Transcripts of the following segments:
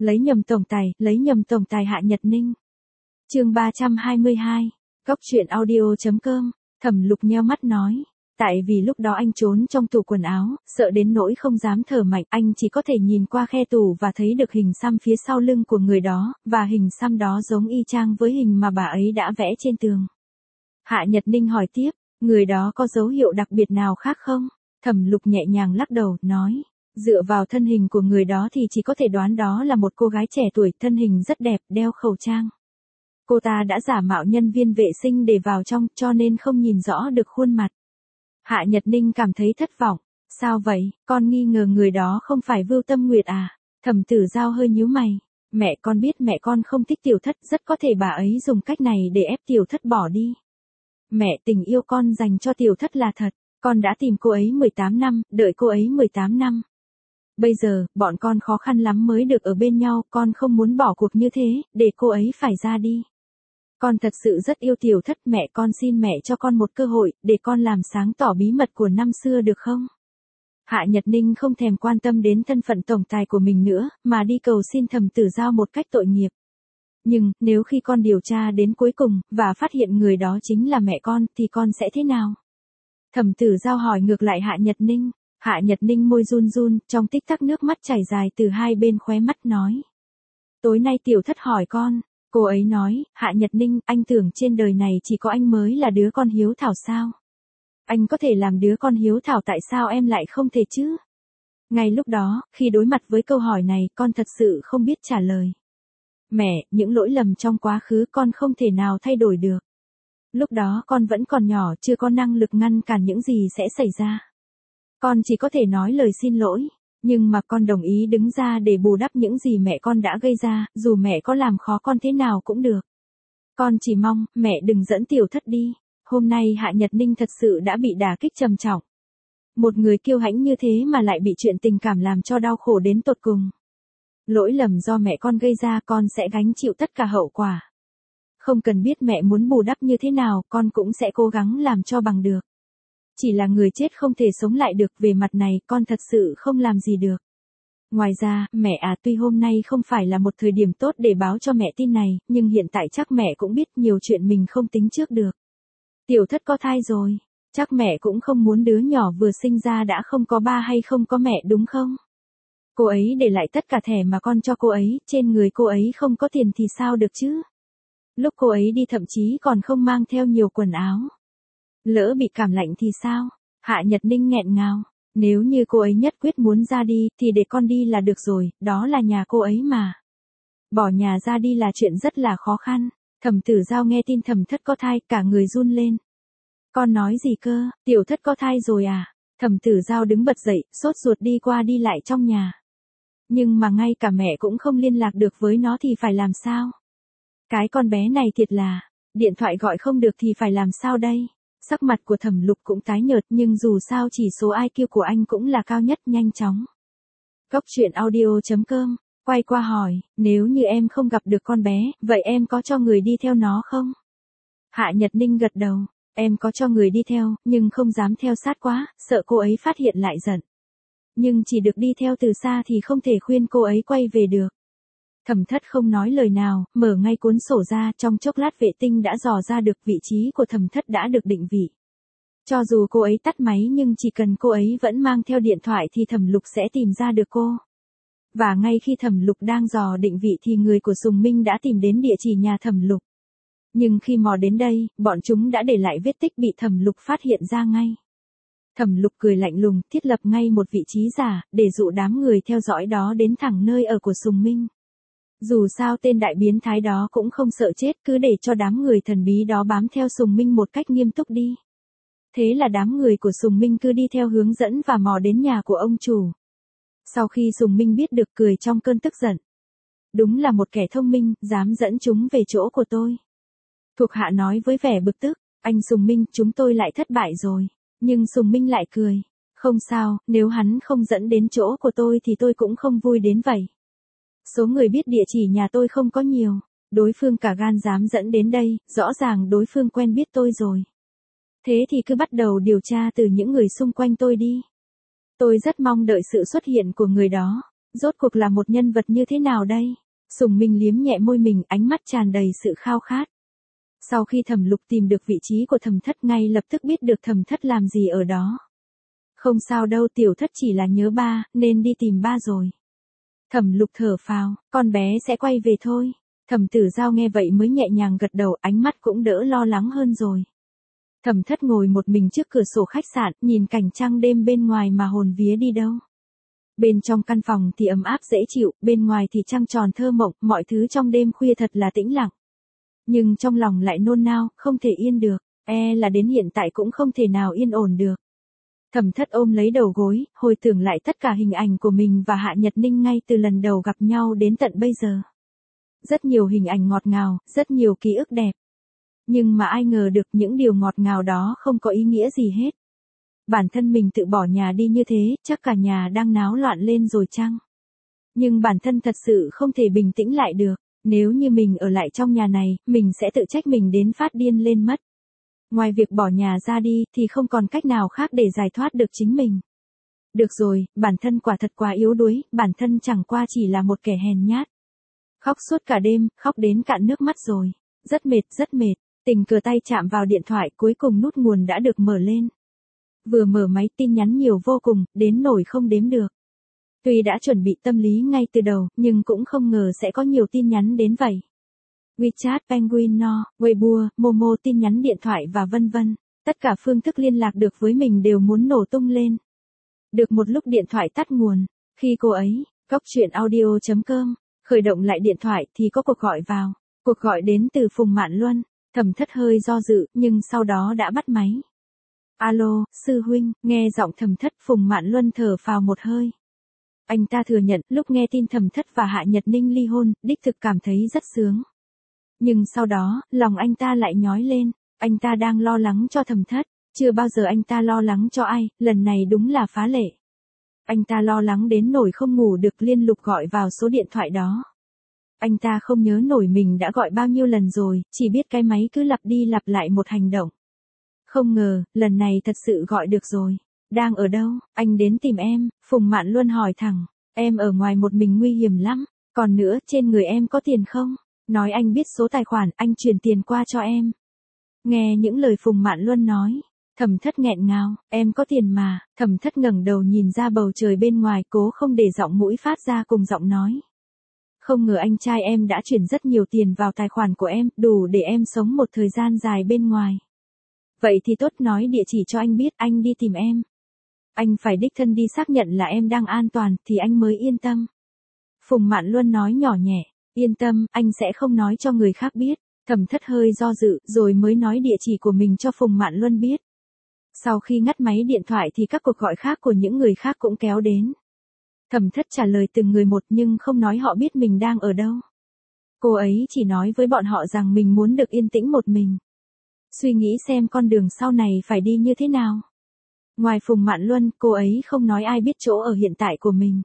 Lấy nhầm tổng tài Hạ Nhật Ninh. Chương 322. Góc truyện audio.com. Thẩm Lục nheo mắt nói, tại vì lúc đó anh trốn trong tủ quần áo, sợ đến nỗi không dám thở mạnh, anh chỉ có thể nhìn qua khe tủ và thấy được hình xăm phía sau lưng của người đó, và hình xăm đó giống y chang với hình mà bà ấy đã vẽ trên tường. Hạ Nhật Ninh hỏi tiếp, người đó có dấu hiệu đặc biệt nào khác không? Thẩm Lục nhẹ nhàng lắc đầu, nói, dựa vào thân hình của người đó thì chỉ có thể đoán đó là một cô gái trẻ tuổi, thân hình rất đẹp, đeo khẩu trang. Cô ta đã giả mạo nhân viên vệ sinh để vào trong, cho nên không nhìn rõ được khuôn mặt. Hạ Nhật Ninh cảm thấy thất vọng. Sao vậy, con nghi ngờ người đó không phải Vưu Tâm Nguyệt à? Thẩm Tử Giao hơi nhíu mày. Mẹ con biết mẹ con không thích Tiểu Thất, rất có thể bà ấy dùng cách này để ép Tiểu Thất bỏ đi. Mẹ, tình yêu con dành cho Tiểu Thất là thật. Con đã tìm cô ấy 18 năm, đợi cô ấy 18 năm. Bây giờ, bọn con khó khăn lắm mới được ở bên nhau, con không muốn bỏ cuộc như thế, để cô ấy phải ra đi. Con thật sự rất yêu Tiểu Thất, mẹ con xin mẹ cho con một cơ hội, để con làm sáng tỏ bí mật của năm xưa được không? Hạ Nhật Ninh không thèm quan tâm đến thân phận tổng tài của mình nữa, mà đi cầu xin Thẩm Tử Giao một cách tội nghiệp. Nhưng, nếu khi con điều tra đến cuối cùng, và phát hiện người đó chính là mẹ con, thì con sẽ thế nào? Thẩm Tử Giao hỏi ngược lại Hạ Nhật Ninh. Hạ Nhật Ninh môi run run, trong tích tắc nước mắt chảy dài từ hai bên khóe mắt nói. Tối nay Tiểu Thất hỏi con. Cô ấy nói, Hạ Nhật Ninh, anh tưởng trên đời này chỉ có anh mới là đứa con hiếu thảo sao? Anh có thể làm đứa con hiếu thảo, tại sao em lại không thể chứ? Ngay lúc đó, khi đối mặt với câu hỏi này, con thật sự không biết trả lời. Mẹ, những lỗi lầm trong quá khứ con không thể nào thay đổi được. Lúc đó con vẫn còn nhỏ, chưa có năng lực ngăn cản những gì sẽ xảy ra. Con chỉ có thể nói lời xin lỗi. Nhưng mà con đồng ý đứng ra để bù đắp những gì mẹ con đã gây ra, dù mẹ có làm khó con thế nào cũng được. Con chỉ mong, mẹ đừng dẫn Tiểu Thất đi. Hôm nay Hạ Nhật Ninh thật sự đã bị đả kích trầm trọng. Một người kiêu hãnh như thế mà lại bị chuyện tình cảm làm cho đau khổ đến tột cùng. Lỗi lầm do mẹ con gây ra, con sẽ gánh chịu tất cả hậu quả. Không cần biết mẹ muốn bù đắp như thế nào, con cũng sẽ cố gắng làm cho bằng được. Chỉ là người chết không thể sống lại được, về mặt này con thật sự không làm gì được. Ngoài ra, mẹ à, tuy hôm nay không phải là một thời điểm tốt để báo cho mẹ tin này, nhưng hiện tại chắc mẹ cũng biết nhiều chuyện mình không tính trước được. Tiểu Thất có thai rồi, chắc mẹ cũng không muốn đứa nhỏ vừa sinh ra đã không có ba hay không có mẹ đúng không? Cô ấy để lại tất cả thẻ mà con cho cô ấy, trên người cô ấy không có tiền thì sao được chứ? Lúc cô ấy đi thậm chí còn không mang theo nhiều quần áo. Lỡ bị cảm lạnh thì sao? Hạ Nhật Ninh nghẹn ngào. Nếu như cô ấy nhất quyết muốn ra đi, thì để con đi là được rồi, đó là nhà cô ấy mà. Bỏ nhà ra đi là chuyện rất là khó khăn. Thẩm Tử Giao nghe tin Thẩm Thất có thai, cả người run lên. Con nói gì cơ, Tiểu Thất có thai rồi à? Thẩm Tử Giao đứng bật dậy, sốt ruột đi qua đi lại trong nhà. Nhưng mà ngay cả mẹ cũng không liên lạc được với nó thì phải làm sao? Cái con bé này thiệt là, điện thoại gọi không được thì phải làm sao đây? Sắc mặt của Thẩm Lục cũng tái nhợt, nhưng dù sao chỉ số IQ của anh cũng là cao nhất, nhanh chóng. Góc truyện audio.com, quay qua hỏi, nếu như em không gặp được con bé, vậy em có cho người đi theo nó không? Hạ Nhật Ninh gật đầu, em có cho người đi theo, nhưng không dám theo sát quá, sợ cô ấy phát hiện lại giận. Nhưng chỉ được đi theo từ xa thì không thể khuyên cô ấy quay về được. Thẩm Thất không nói lời nào, mở ngay cuốn sổ ra, trong chốc lát vệ tinh đã dò ra được vị trí của Thẩm Thất đã được định vị. Cho dù cô ấy tắt máy nhưng chỉ cần cô ấy vẫn mang theo điện thoại thì Thẩm Lục sẽ tìm ra được cô. Và ngay khi Thẩm Lục đang dò định vị thì người của Sùng Minh đã tìm đến địa chỉ nhà Thẩm Lục. Nhưng khi mò đến đây, bọn chúng đã để lại vết tích bị Thẩm Lục phát hiện ra ngay. Thẩm Lục cười lạnh lùng, thiết lập ngay một vị trí giả, để dụ đám người theo dõi đó đến thẳng nơi ở của Sùng Minh. Dù sao tên đại biến thái đó cũng không sợ chết, cứ để cho đám người thần bí đó bám theo Sùng Minh một cách nghiêm túc đi. Thế là đám người của Sùng Minh cứ đi theo hướng dẫn và mò đến nhà của ông chủ. Sau khi Sùng Minh biết được, cười trong cơn tức giận. Đúng là một kẻ thông minh, dám dẫn chúng về chỗ của tôi. Thuộc hạ nói với vẻ bực tức, anh Sùng Minh, chúng tôi lại thất bại rồi. Nhưng Sùng Minh lại cười. Không sao, nếu hắn không dẫn đến chỗ của tôi thì tôi cũng không vui đến vậy. Số người biết địa chỉ nhà tôi không có nhiều. Đối phương cả gan dám dẫn đến đây, rõ ràng đối phương quen biết tôi rồi. Thế thì cứ bắt đầu điều tra từ những người xung quanh tôi đi. Tôi rất mong đợi sự xuất hiện của người đó. Rốt cuộc là một nhân vật như thế nào đây? Sùng Minh liếm nhẹ môi mình, ánh mắt tràn đầy sự khao khát. Sau khi Thẩm Lục tìm được vị trí của Thẩm Thất ngay lập tức biết được Thẩm Thất làm gì ở đó. Không sao đâu, tiểu thất chỉ là nhớ ba, nên đi tìm ba rồi. Thẩm Lục thở phào, con bé sẽ quay về thôi. Thẩm Tử Giao nghe vậy mới nhẹ nhàng gật đầu, ánh mắt cũng đỡ lo lắng hơn rồi. Thẩm Thất ngồi một mình trước cửa sổ khách sạn, nhìn cảnh trăng đêm bên ngoài mà hồn vía đi đâu. Bên trong căn phòng thì ấm áp dễ chịu, bên ngoài thì trăng tròn thơ mộng, mọi thứ trong đêm khuya thật là tĩnh lặng. Nhưng trong lòng lại nôn nao, không thể yên được, là đến hiện tại cũng không thể nào yên ổn được. Thẩm Thất ôm lấy đầu gối, hồi tưởng lại tất cả hình ảnh của mình và Hạ Nhật Ninh ngay từ lần đầu gặp nhau đến tận bây giờ. Rất nhiều hình ảnh ngọt ngào, rất nhiều ký ức đẹp. Nhưng mà ai ngờ được những điều ngọt ngào đó không có ý nghĩa gì hết. Bản thân mình tự bỏ nhà đi như thế, chắc cả nhà đang náo loạn lên rồi chăng? Nhưng bản thân thật sự không thể bình tĩnh lại được. Nếu như mình ở lại trong nhà này, mình sẽ tự trách mình đến phát điên lên mất. Ngoài việc bỏ nhà ra đi thì không còn cách nào khác để giải thoát được chính mình. Được rồi, bản thân quả thật quá yếu đuối, bản thân chẳng qua chỉ là một kẻ hèn nhát. Khóc suốt cả đêm, khóc đến cạn nước mắt rồi. Rất mệt, rất mệt. Tình cờ tay chạm vào điện thoại, cuối cùng nút nguồn đã được mở lên. Vừa mở máy tin nhắn nhiều vô cùng, đến nỗi không đếm được. Tuy đã chuẩn bị tâm lý ngay từ đầu, nhưng cũng không ngờ sẽ có nhiều tin nhắn đến vậy. WeChat, Penguin No, Weibo, Momo, tin nhắn điện thoại và vân vân. Tất cả phương thức liên lạc được với mình đều muốn nổ tung lên. Được một lúc điện thoại tắt nguồn. Khi cô ấy, cóc truyện audio.com, khởi động lại điện thoại thì có cuộc gọi vào. Cuộc gọi đến từ Phùng Mạn Luân. Thẩm Thất hơi do dự, nhưng sau đó đã bắt máy. Alo, sư huynh, nghe giọng Thẩm Thất, Phùng Mạn Luân thở phào một hơi. Anh ta thừa nhận, lúc nghe tin Thẩm Thất và Hạ Nhật Ninh ly hôn, đích thực cảm thấy rất sướng. Nhưng sau đó, lòng anh ta lại nhói lên, anh ta đang lo lắng cho Thẩm Thất, chưa bao giờ anh ta lo lắng cho ai, lần này đúng là phá lệ. Anh ta lo lắng đến nỗi không ngủ được, liên tục gọi vào số điện thoại đó. Anh ta không nhớ nổi mình đã gọi bao nhiêu lần rồi, chỉ biết cái máy cứ lặp đi lặp lại một hành động. Không ngờ, lần này thật sự gọi được rồi. Đang ở đâu, anh đến tìm em, Phùng Mạn Luân hỏi thẳng. Em ở ngoài một mình nguy hiểm lắm, còn nữa, trên người em có tiền không? Nói anh biết số tài khoản, anh chuyển tiền qua cho em. Nghe những lời Phùng Mạn Luân nói, Thẩm Thất nghẹn ngào, em có tiền mà. Thẩm Thất ngẩng đầu nhìn ra bầu trời bên ngoài, cố không để giọng mũi phát ra cùng giọng nói. Không ngờ anh trai em đã chuyển rất nhiều tiền vào tài khoản của em, đủ để em sống một thời gian dài bên ngoài. Vậy thì tốt, nói địa chỉ cho anh biết, anh đi tìm em. Anh phải đích thân đi xác nhận là em đang an toàn, thì anh mới yên tâm. Phùng Mạn Luân nói nhỏ nhẹ, yên tâm, anh sẽ không nói cho người khác biết. Thẩm Thất hơi do dự, rồi mới nói địa chỉ của mình cho Phùng Mạn Luân biết. Sau khi ngắt máy điện thoại thì các cuộc gọi khác của những người khác cũng kéo đến. Thẩm Thất trả lời từng người một nhưng không nói họ biết mình đang ở đâu. Cô ấy chỉ nói với bọn họ rằng mình muốn được yên tĩnh một mình. Suy nghĩ xem con đường sau này phải đi như thế nào. Ngoài Phùng Mạn Luân, cô ấy không nói ai biết chỗ ở hiện tại của mình.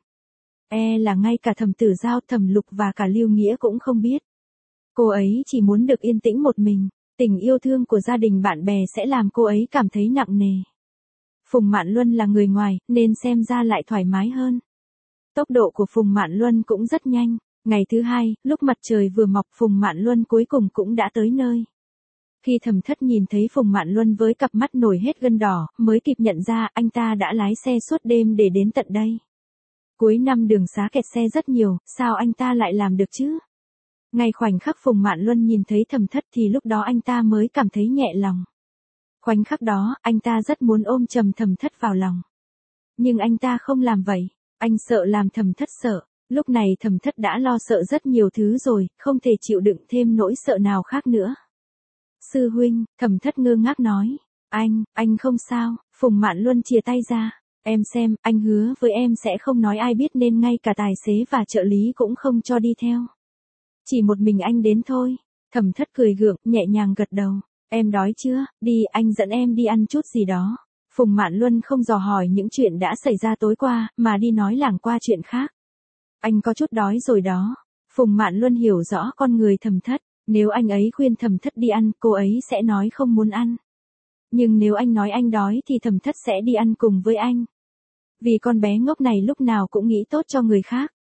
Là ngay cả Thẩm Tử Giao, Thẩm Lục và cả Lưu Nghĩa cũng không biết. Cô ấy chỉ muốn được yên tĩnh một mình. Tình yêu thương của gia đình bạn bè sẽ làm cô ấy cảm thấy nặng nề. Phùng Mạn Luân là người ngoài, nên xem ra lại thoải mái hơn. Tốc độ của Phùng Mạn Luân cũng rất nhanh. Ngày thứ hai, lúc mặt trời vừa mọc, Phùng Mạn Luân cuối cùng cũng đã tới nơi. Khi Thẩm Thất nhìn thấy Phùng Mạn Luân với cặp mắt nổi hết gân đỏ, mới kịp nhận ra anh ta đã lái xe suốt đêm để đến tận đây. Cuối năm đường xá kẹt xe rất nhiều, sao anh ta lại làm được chứ? Ngay khoảnh khắc Phùng Mạn Luân nhìn thấy Thẩm Thất thì lúc đó anh ta mới cảm thấy nhẹ lòng. Khoảnh khắc đó, anh ta rất muốn ôm chầm Thẩm Thất vào lòng. Nhưng anh ta không làm vậy, anh sợ làm Thẩm Thất sợ. Lúc này Thẩm Thất đã lo sợ rất nhiều thứ rồi, không thể chịu đựng thêm nỗi sợ nào khác nữa. Sư huynh, Thẩm Thất ngơ ngác nói. Anh không sao, Phùng Mạn Luân chìa tay ra. Em xem, anh hứa với em sẽ không nói ai biết nên ngay cả tài xế và trợ lý cũng không cho đi theo. Chỉ một mình anh đến thôi. Thẩm Thất cười gượng, nhẹ nhàng gật đầu. Em đói chưa, đi, anh dẫn em đi ăn chút gì đó. Phùng Mạn Luân không dò hỏi những chuyện đã xảy ra tối qua, mà đi nói lảng qua chuyện khác. Anh có chút đói rồi đó. Phùng Mạn Luân hiểu rõ con người Thẩm Thất. Nếu anh ấy khuyên Thẩm Thất đi ăn, cô ấy sẽ nói không muốn ăn. Nhưng nếu anh nói anh đói thì Thẩm Thất sẽ đi ăn cùng với anh. Vì con bé ngốc này lúc nào cũng nghĩ tốt cho người khác.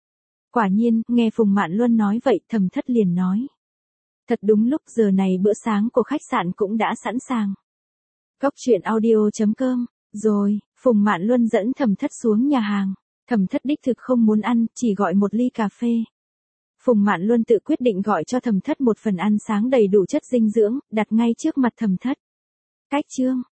Quả nhiên, nghe Phùng Mạn Luân nói vậy, Thẩm Thất liền nói. Thật đúng lúc giờ này bữa sáng của khách sạn cũng đã sẵn sàng. Cốc truyện audio.com. Rồi, Phùng Mạn Luân dẫn Thẩm Thất xuống nhà hàng. Thẩm Thất đích thực không muốn ăn, chỉ gọi một ly cà phê. Phùng Mạn Luân tự quyết định gọi cho Thẩm Thất một phần ăn sáng đầy đủ chất dinh dưỡng, đặt ngay trước mặt Thẩm Thất. Cách chương.